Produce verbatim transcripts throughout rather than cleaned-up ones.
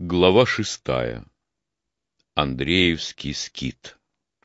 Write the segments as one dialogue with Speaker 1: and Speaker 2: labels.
Speaker 1: Глава шестая. Андреевский скит.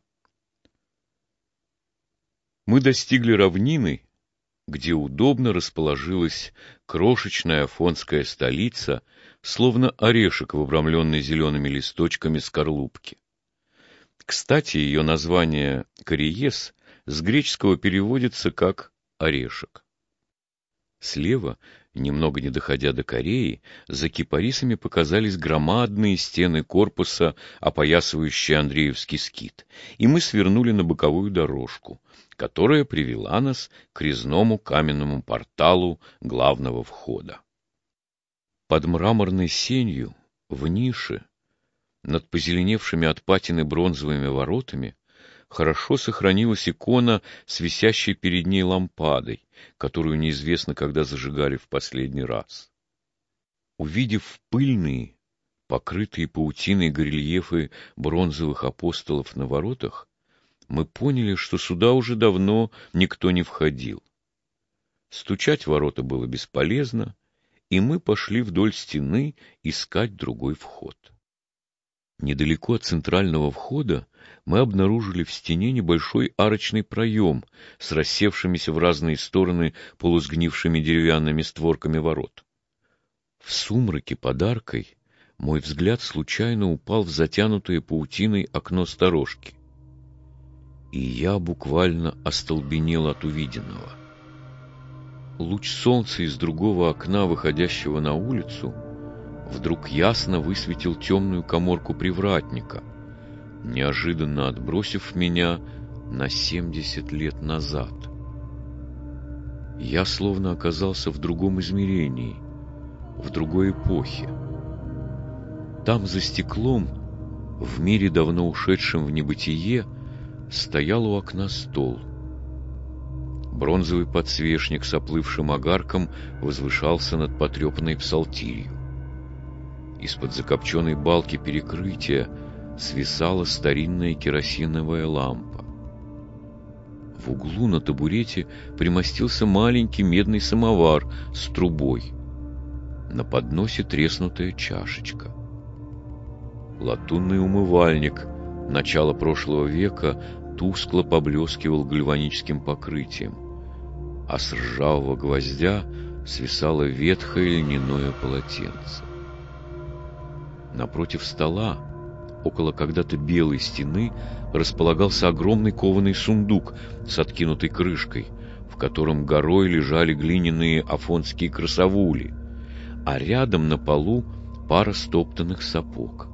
Speaker 1: Мы достигли равнины, где удобно расположилась крошечная афонская столица, словно орешек в обрамленной зелеными листочками скорлупки. Кстати, ее название «Кариес» с греческого переводится как «орешек». Слева, немного не доходя до Кореи, за кипарисами показались громадные стены корпуса, опоясывающие Андреевский скит, и мы свернули на боковую дорожку, которая привела нас к резному каменному порталу главного входа. Под мраморной сенью, в нише, над позеленевшими от патины бронзовыми воротами, хорошо сохранилась икона с висящей перед ней лампадой, которую неизвестно, когда зажигали в последний раз. Увидев пыльные, покрытые паутиной горельефы бронзовых апостолов на воротах, мы поняли, что сюда уже давно никто не входил. Стучать в ворота было бесполезно, и мы пошли вдоль стены искать другой вход. Недалеко от центрального входа мы обнаружили в стене небольшой арочный проем с рассевшимися в разные стороны полусгнившими деревянными створками ворот. В сумраке под аркой мой взгляд случайно упал в затянутое паутиной окно сторожки. И я буквально остолбенел от увиденного. Луч солнца из другого окна, выходящего на улицу, вдруг ясно высветил темную каморку привратника, неожиданно отбросив меня на семьдесят лет назад. Я словно оказался в другом измерении, в другой эпохе. Там за стеклом, в мире давно ушедшем в небытие, стоял у окна стол. Бронзовый подсвечник с оплывшим огарком возвышался над потрепанной псалтирью. Из-под закопченной балки перекрытия свисала старинная керосиновая лампа. В углу на табурете примостился маленький медный самовар с трубой. На подносе треснутая чашечка. Латунный умывальник начала прошлого века тускло поблескивал гальваническим покрытием, а с ржавого гвоздя свисало ветхое льняное полотенце. Напротив стола, около когда-то белой стены, располагался огромный кованый сундук с откинутой крышкой, в котором горой лежали глиняные афонские красавули, а рядом на полу пара стоптанных сапог.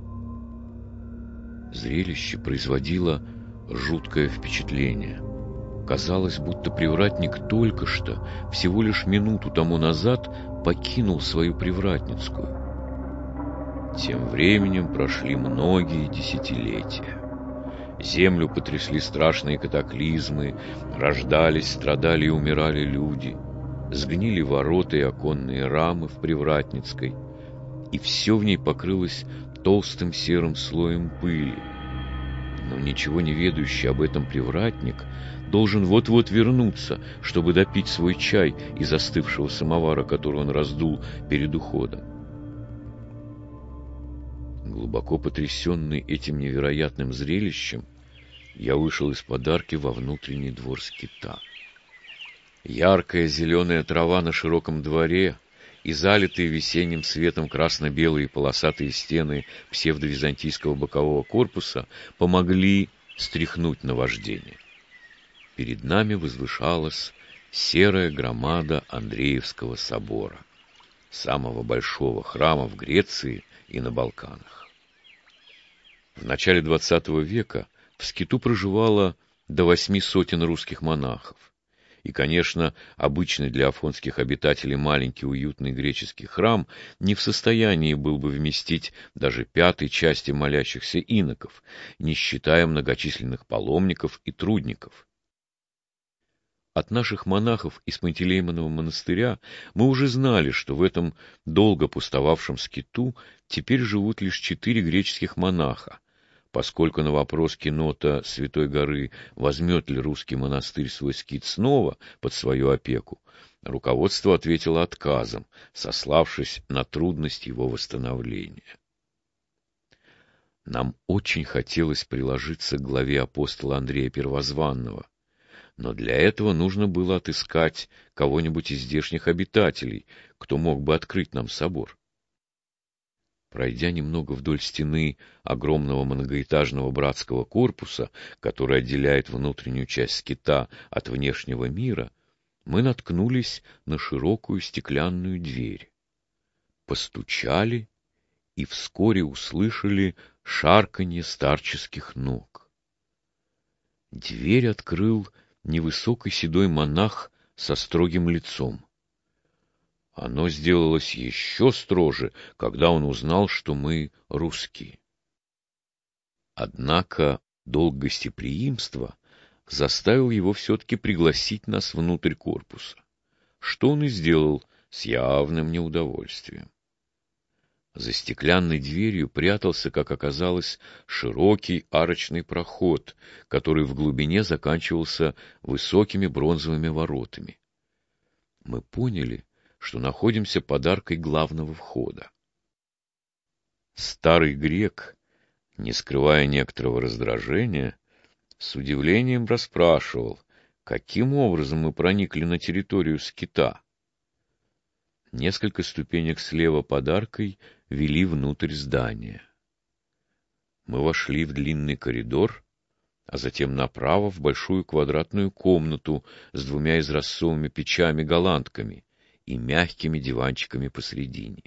Speaker 1: Зрелище производило жуткое впечатление. Казалось, будто привратник только что, всего лишь минуту тому назад, покинул свою привратницкую. Тем временем прошли многие десятилетия. Землю потрясли страшные катаклизмы, рождались, страдали и умирали люди, сгнили ворота и оконные рамы в привратницкой, и все в ней покрылось толстым серым слоем пыли. Но ничего не ведающий об этом привратник должен вот-вот вернуться, чтобы допить свой чай из остывшего самовара, который он раздул перед уходом. Глубоко потрясенный этим невероятным зрелищем, я вышел из подарки во внутренний двор скита. Яркая зеленая трава на широком дворе и залитые весенним светом красно-белые полосатые стены псевдовизантийского бокового корпуса помогли стряхнуть наваждение. Перед нами возвышалась серая громада Андреевского собора, самого большого храма в Греции и на Балканах. В начале двадцатого века в скиту проживало до восьми сотен русских монахов. И, конечно, обычный для афонских обитателей маленький уютный греческий храм не в состоянии был бы вместить даже пятой части молящихся иноков, не считая многочисленных паломников и трудников. От наших монахов из Пантелеймонова монастыря мы уже знали, что в этом долго пустовавшем скиту теперь живут лишь четыре греческих монаха, поскольку на вопрос Кинота Святой горы, возьмет ли русский монастырь свой скит снова под свою опеку, руководство ответило отказом, сославшись на трудность его восстановления. Нам очень хотелось приложиться к главе апостола Андрея Первозванного, но для этого нужно было отыскать кого-нибудь из здешних обитателей, кто мог бы открыть нам собор. Пройдя немного вдоль стены огромного многоэтажного братского корпуса, который отделяет внутреннюю часть скита от внешнего мира, мы наткнулись на широкую стеклянную дверь. Постучали и вскоре услышали шарканье старческих ног. Дверь открыл невысокий седой монах со строгим лицом. Оно сделалось еще строже, когда он узнал, что мы русские. Однако долг гостеприимства заставил его все-таки пригласить нас внутрь корпуса, что он и сделал с явным неудовольствием. За стеклянной дверью прятался, как оказалось, широкий арочный проход, который в глубине заканчивался высокими бронзовыми воротами. Мы поняли, что находимся под аркой главного входа. Старый грек, не скрывая некоторого раздражения, с удивлением расспрашивал, каким образом мы проникли на территорию скита. Несколько ступенек слева под аркой вели внутрь здания. Мы вошли в длинный коридор, а затем направо в большую квадратную комнату с двумя изразцовыми печами-голландками и мягкими диванчиками посредине.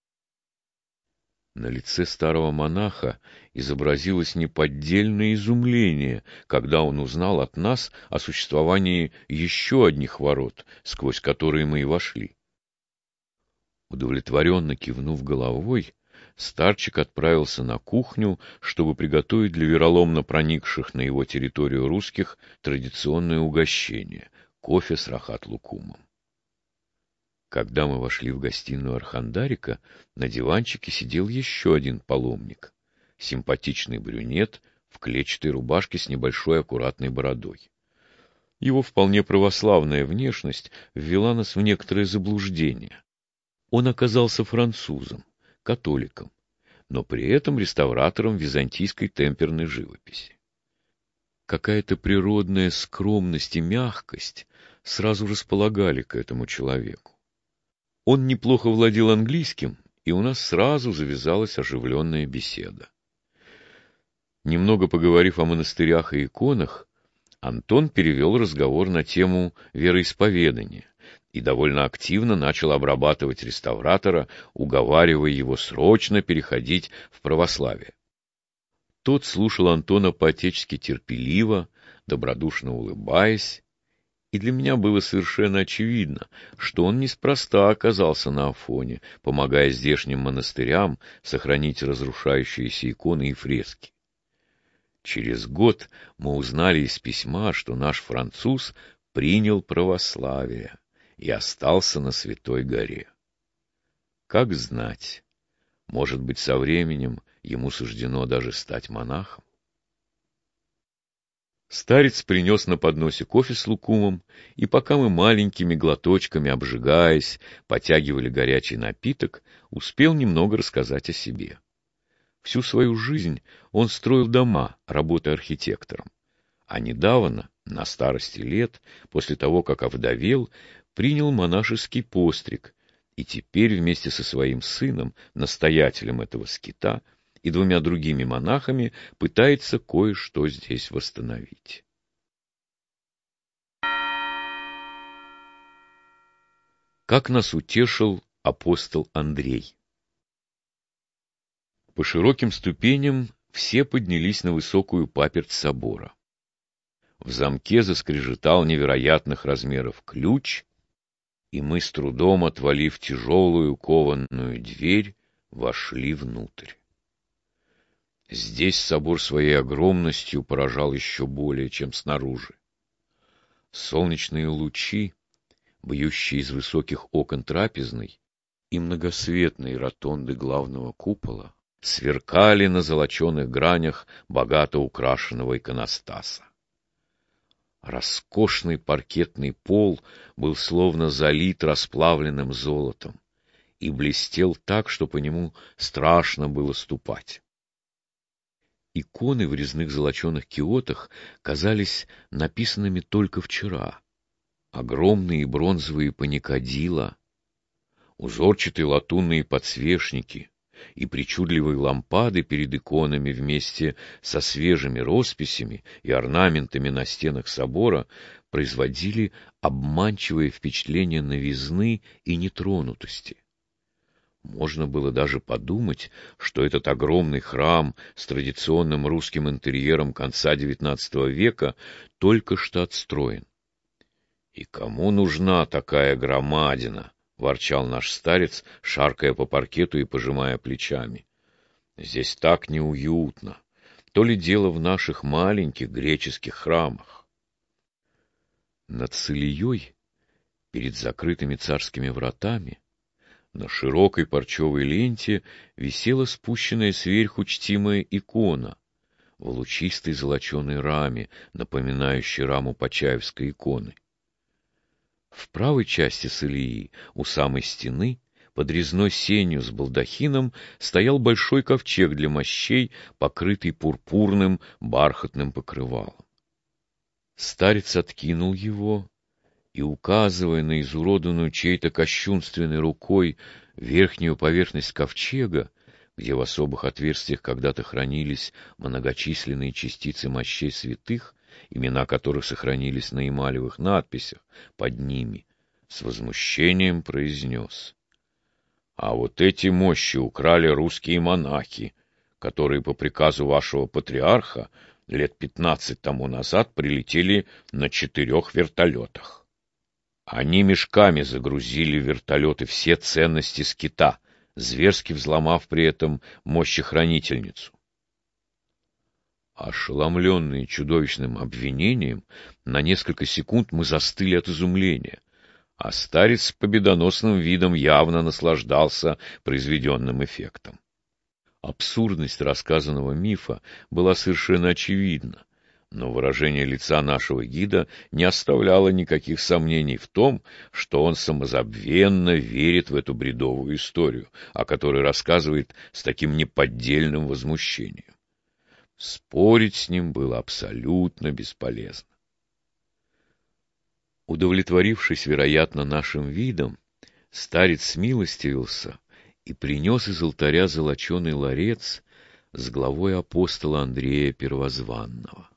Speaker 1: На лице старого монаха изобразилось неподдельное изумление, когда он узнал от нас о существовании еще одних ворот, сквозь которые мы и вошли. Удовлетворенно кивнув головой, старчик отправился на кухню, чтобы приготовить для вероломно проникших на его территорию русских традиционное угощение — кофе с рахат-лукумом. Когда мы вошли в гостиную Архандарика, на диванчике сидел еще один паломник, симпатичный брюнет в клетчатой рубашке с небольшой аккуратной бородой. Его вполне православная внешность ввела нас в некоторое заблуждение. Он оказался французом, католиком, но при этом реставратором византийской темперной живописи. Какая-то природная скромность и мягкость сразу располагали к этому человеку. Он неплохо владел английским, и у нас сразу завязалась оживленная беседа. Немного поговорив о монастырях и иконах, Антон перевел разговор на тему вероисповедания и довольно активно начал обрабатывать реставратора, уговаривая его срочно переходить в православие. Тот слушал Антона по-отечески терпеливо, добродушно улыбаясь, и для меня было совершенно очевидно, что он неспроста оказался на Афоне, помогая здешним монастырям сохранить разрушающиеся иконы и фрески. Через год мы узнали из письма, что наш француз принял православие и остался на Святой горе. Как знать, может быть, со временем ему суждено даже стать монахом. Старец принес на подносе кофе с лукумом, и пока мы маленькими глоточками, обжигаясь, потягивали горячий напиток, успел немного рассказать о себе. Всю свою жизнь он строил дома, работая архитектором, а недавно, на старости лет, после того, как овдовел, принял монашеский постриг, и теперь вместе со своим сыном, настоятелем этого скита, и двумя другими монахами пытается кое-что здесь восстановить. Как нас утешил апостол Андрей. По широким ступеням все поднялись на высокую паперть собора. В замке заскрежетал невероятных размеров ключ, и мы, с трудом отвалив тяжелую кованную дверь, вошли внутрь. Здесь собор своей огромностью поражал еще более, чем снаружи. Солнечные лучи, бьющие из высоких окон трапезной, и многосветные ротонды главного купола сверкали на золоченых гранях богато украшенного иконостаса. Роскошный паркетный пол был словно залит расплавленным золотом и блестел так, что по нему страшно было ступать. Иконы в резных золоченых киотах казались написанными только вчера. Огромные бронзовые паникадила, узорчатые латунные подсвечники и причудливые лампады перед иконами вместе со свежими росписями и орнаментами на стенах собора производили обманчивое впечатление новизны и нетронутости. Можно было даже подумать, что этот огромный храм с традиционным русским интерьером конца девятнадцатого века только что отстроен. «И кому нужна такая громадина?» — ворчал наш старец, шаркая по паркету и пожимая плечами. «Здесь так неуютно. То ли дело в наших маленьких греческих храмах». Над Цилией, перед закрытыми царскими вратами, на широкой парчевой ленте висела спущенная сверху чтимая икона в лучистой золоченой раме, напоминающей раму Почаевской иконы. В правой части Цилии, у самой стены, под резной сенью с балдахином, стоял большой ковчег для мощей, покрытый пурпурным бархатным покрывалом. Старец откинул его и, указывая на изуродованную чьей-то кощунственной рукой верхнюю поверхность ковчега, где в особых отверстиях когда-то хранились многочисленные частицы мощей святых, имена которых сохранились на эмалевых надписях под ними, с возмущением произнес: «А вот эти мощи украли русские монахи, которые по приказу вашего патриарха лет пятнадцать тому назад прилетели на четырех вертолетах. Они мешками загрузили в вертолеты все ценности скита, зверски взломав при этом мощехранительницу». Ошеломленные чудовищным обвинением, на несколько секунд мы застыли от изумления, а старец с победоносным видом явно наслаждался произведенным эффектом. Абсурдность рассказанного мифа была совершенно очевидна, но выражение лица нашего гида не оставляло никаких сомнений в том, что он самозабвенно верит в эту бредовую историю, о которой рассказывает с таким неподдельным возмущением. Спорить с ним было абсолютно бесполезно. Удовлетворившись, вероятно, нашим видом, старец смилостивился и принес из алтаря золоченый ларец с главой апостола Андрея Первозванного.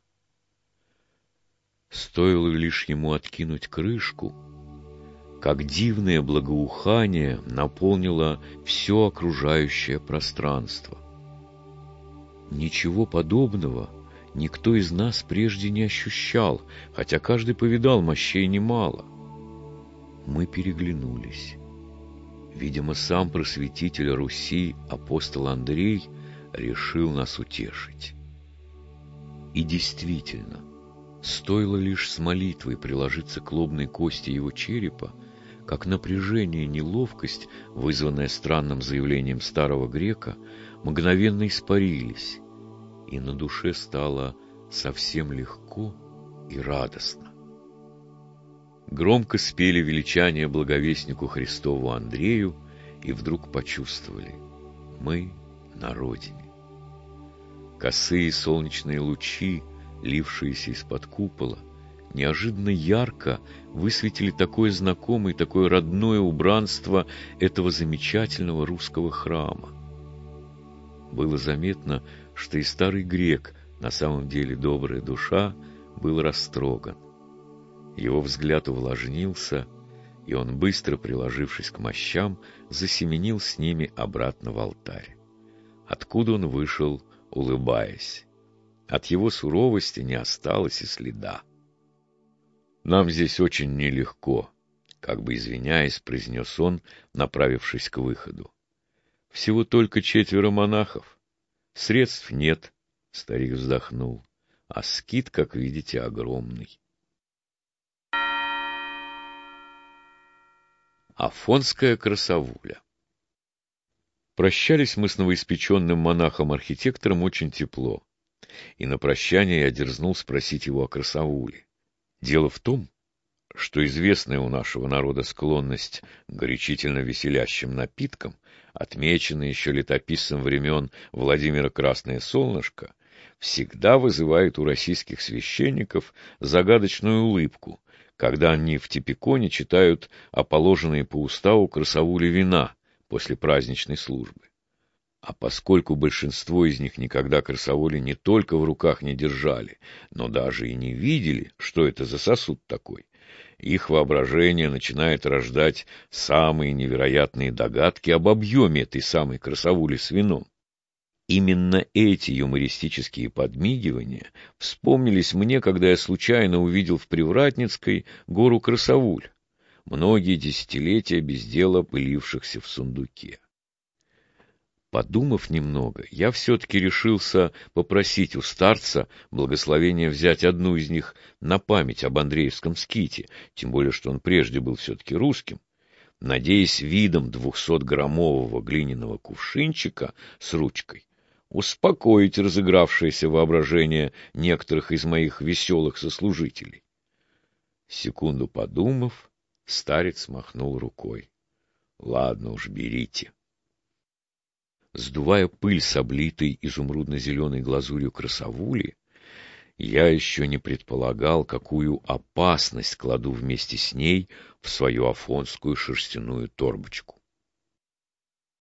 Speaker 1: Стоило лишь ему откинуть крышку, как дивное благоухание наполнило все окружающее пространство. Ничего подобного никто из нас прежде не ощущал, хотя каждый повидал мощей немало. Мы переглянулись. Видимо, сам просветитель Руси, апостол Андрей, решил нас утешить. И действительно, стоило лишь с молитвой приложиться к лобной кости его черепа, как напряжение и неловкость, вызванное странным заявлением старого грека, мгновенно испарились, и на душе стало совсем легко и радостно. Громко спели величание благовестнику Христову Андрею и вдруг почувствовали: мы на родине. Косые солнечные лучи, лившиеся из-под купола, неожиданно ярко высветили такое знакомое, такое родное убранство этого замечательного русского храма. Было заметно, что и старый грек, на самом деле добрая душа, был растроган. Его взгляд увлажнился, и он, быстро приложившись к мощам, засеменил с ними обратно в алтарь, откуда он вышел, улыбаясь. От его суровости не осталось и следа. «Нам здесь очень нелегко», — как бы извиняясь, произнес он, направившись к выходу. «Всего только четверо монахов. Средств нет», — старик вздохнул, — «а скит, как видите, огромный». Афонская красавуля. Прощались мы с новоиспеченным монахом-архитектором очень тепло, и на прощание я дерзнул спросить его о красавуле. Дело в том, что известная у нашего народа склонность к горячительно веселящим напиткам, отмеченная еще летописцем времен Владимира Красное Солнышко, всегда вызывает у российских священников загадочную улыбку, когда они в Типиконе читают о положенной по уставу красовуле вина после праздничной службы. А поскольку большинство из них никогда красовули не только в руках не держали, но даже и не видели, что это за сосуд такой, их воображение начинает рождать самые невероятные догадки об объеме этой самой красовули с вином. Именно эти юмористические подмигивания вспомнились мне, когда я случайно увидел в Привратницкой гору красовуль, многие десятилетия без дела пылившихся в сундуке. Подумав немного, я все-таки решился попросить у старца благословения взять одну из них на память об Андреевском ските, тем более, что он прежде был все-таки русским, надеясь видом двухсотграммового глиняного кувшинчика с ручкой успокоить разыгравшееся воображение некоторых из моих веселых сослужителей. Секунду подумав, старец махнул рукой. — Ладно уж, берите. Сдувая пыль с облитой изумрудно-зеленой глазурью красовули, я еще не предполагал, какую опасность кладу вместе с ней в свою афонскую шерстяную торбочку.